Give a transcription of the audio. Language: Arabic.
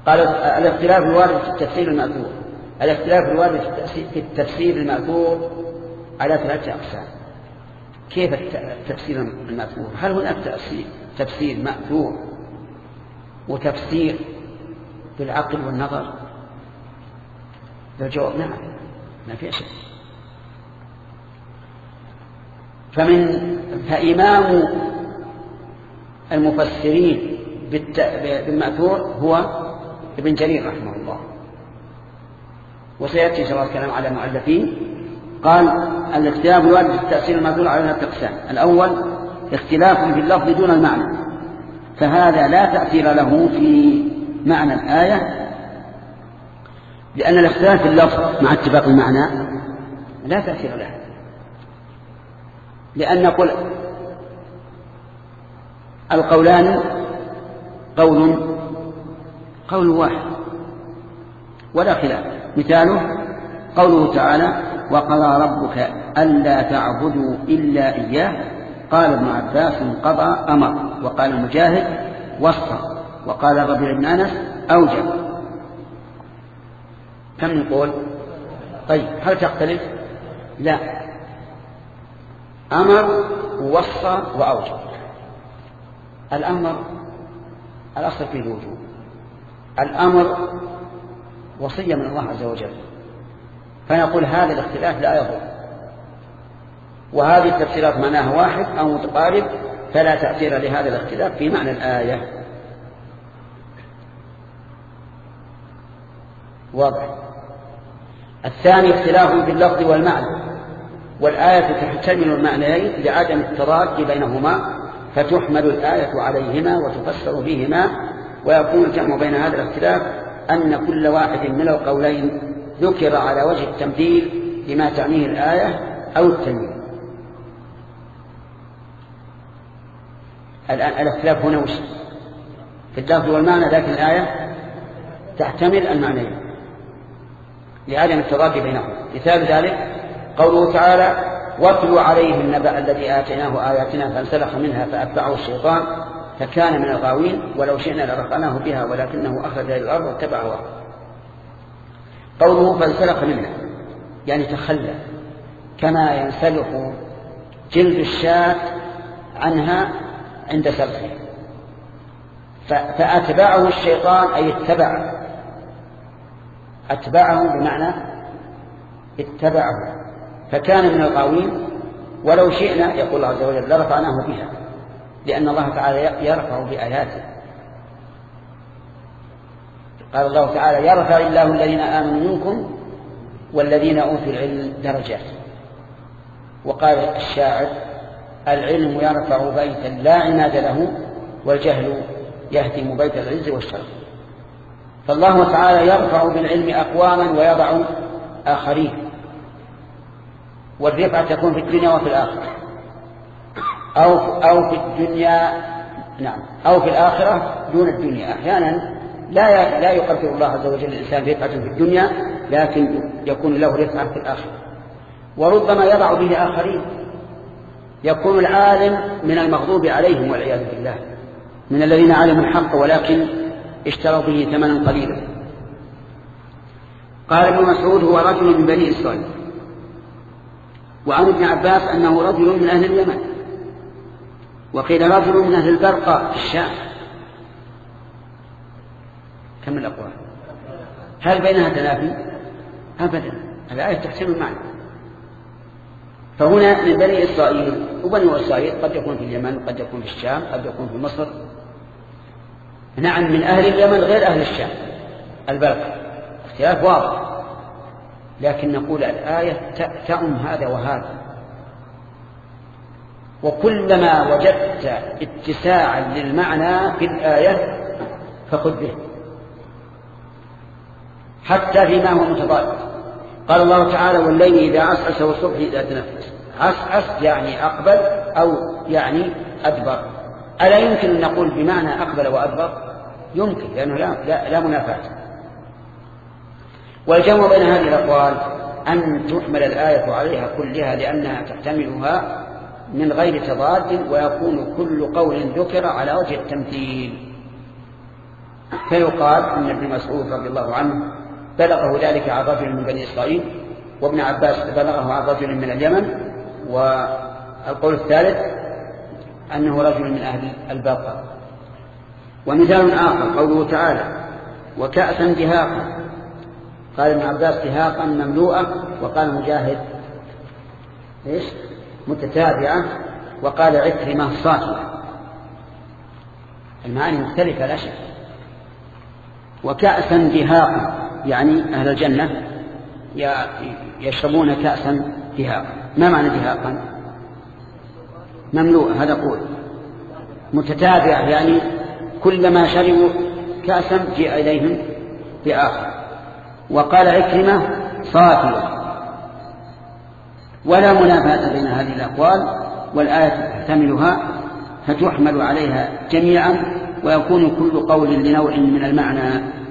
قال الاختلاف الوارد في التفسير المأثور. الاختلاف الوارد في التفسير المأثور على 3 أقسام. كيف التفسير المأثور؟ هل هناك تفسير مأثور وتفسير بالعقل والنظر؟ الجواب نعم، ما في شيء. فإمام المفسرين بالمأثور هو ابن جرير رحمه الله، وسيأتي إن شاء الله الكلام على مؤلفين. قال الاختلاف الوارد في التأثير المأثور على 3 أقسام. الأول اختلاف في اللفظ دون المعنى، فهذا لا تأثير له في معنى الآية، لأن الاختلاف في اللفظ مع اتفاق المعنى لا تأثير له، لأن نقول القولان قول واحد ولا خلاف. مثاله قوله تعالى: وقضى ربك ألا تعبدوا إلا إياه. قال ابن عباس: قضى أمر. وقال المجاهد: وصى. وقال الربيع بن أنس: أوجب. كم نقول؟ طيب هل تختلف؟ لا، أمر ووصى وأوجب. الأمر الأصل فيه الوجوب، الأمر وصية من الله عز وجل، فنقول هذا الاختلاف لا يضر، وهذه التفسيرات معناها واحد أو متقارب، فلا تأثير لهذا الاختلاف في معنى الآية. واضح. الثاني اختلاف باللفظ والمعنى، والآية تحتمل المعنيين لعدم التضاد بينهما، فتحمل الآية عليهما وتفسر بهما، ويكون الجمع بين هذا الاختلاف أن كل واحد من القولين ذكر على وجه التمثيل لما تعنيه الآية أو التنوين. الآن الاختلاف هنا وش؟ في اللفظ والمعنى، لكن الآية تحتمل المعنيين لعدم التضاد بينهما. مثال ذلك قوله تعالى: واتلوا عليهم النبأ الذي آتيناه آياتنا فانسلخ منها فأتبعه الشيطان فكان من الغاوين ولو شئنا لرفعناه بها ولكنه أخرج إلى الأرض واتبع هواه. قوله فانسلخ منها يعني تخلى، كما ينسلخ جلد الشاة عنها عند سلخه. فأتبعه الشيطان أي أتبعه بمعنى اتبعه، فكان من الغاوين ولو شئنا يقول الله عز وجل لرفعناه بها، لأن الله تعالى يرفع بآياته. قال الله تعالى: يرفع الله الذين آمنوا منكم والذين أوتوا العلم درجات. وقال الشاعر: العلم يرفع بيتا لا عناد له والجهل يهدم بيت العز والشرف. فالله تعالى يرفع بالعلم أقواما ويضع آخرين، والرفعة تكون في الدنيا وفي الآخرة، أو في الدنيا نعم أو في الآخرة دون الدنيا. أحيانا لا يقدر الله عز وجل الإنسان رفعة في الدنيا، لكن يكون له رفعة في الآخرة. وربما يضع به آخرين، يكون العالم من المغضوب عليهم والعياذ بالله، من الذين علموا الحق ولكن اشتروا به ثمنا قليلا. قال ابن مسعود: هو رجل من بني إسرائيل. وعن ابن عباس أنه رجل من أهل اليمن، وقيل رجل من أهل البرقاء في الشام. كم الأقوال؟ هل بينها تنافي؟ أبدا، الآية تحتمل المعنى. فهنا من بني إسرائيل، وبني إسرائيل قد يكون في اليمن، قد يكون في الشام، قد يكون في مصر. نعم، من أهل اليمن غير أهل الشام البرقاء، اختلاف واضح، لكن نقول الآية تعم هذا وهذا، وكلما وجدت اتساعا للمعنى في الآية فخذ به، حتى فيما هو متضاد. قال الله تعالى: والليل إذا عسعس والصبح إذا تنفس. عسعس يعني أقبل أو يعني أدبر. ألا يمكن أن نقول بمعنى أقبل وأدبر؟ يمكن، لأنه لا منافاة. والجمع بين هذه الأقوال أن تحمل الآية عليها كلها لأنها تحتملها من غير تضاد، ويكون كل قول ذكر على وجه التمثيل. فيقال أن ابن مسعود رضي الله عنه بلغه ذلك عن رجل من بني إسرائيل، وابن عباس بلغه عن رجل من اليمن، والقول الثالث أنه رجل من أهل الباقة. ومثال آخر قوله تعالى وكأسا دهاقا، قال ابن عباس دهاقا مملوءة، وقال مجاهد إيش متتابعة، وقال عكرمة صافية. المعاني مختلفة لا شك. وكأسا دهاقا يعني أهل الجنة يشربون كأسا دهاقا. ما معنى دهاقا؟ مملوءة، هذا قول. متتابعة يعني كلما شربوا كأسا جاء إليهم بآخر. وقال عكرمة صافية. ولا منافاة بين هذه الأقوال، والآية تحتملها فتحمل عليها جميعا، ويكون كل قول لنوع من المعنى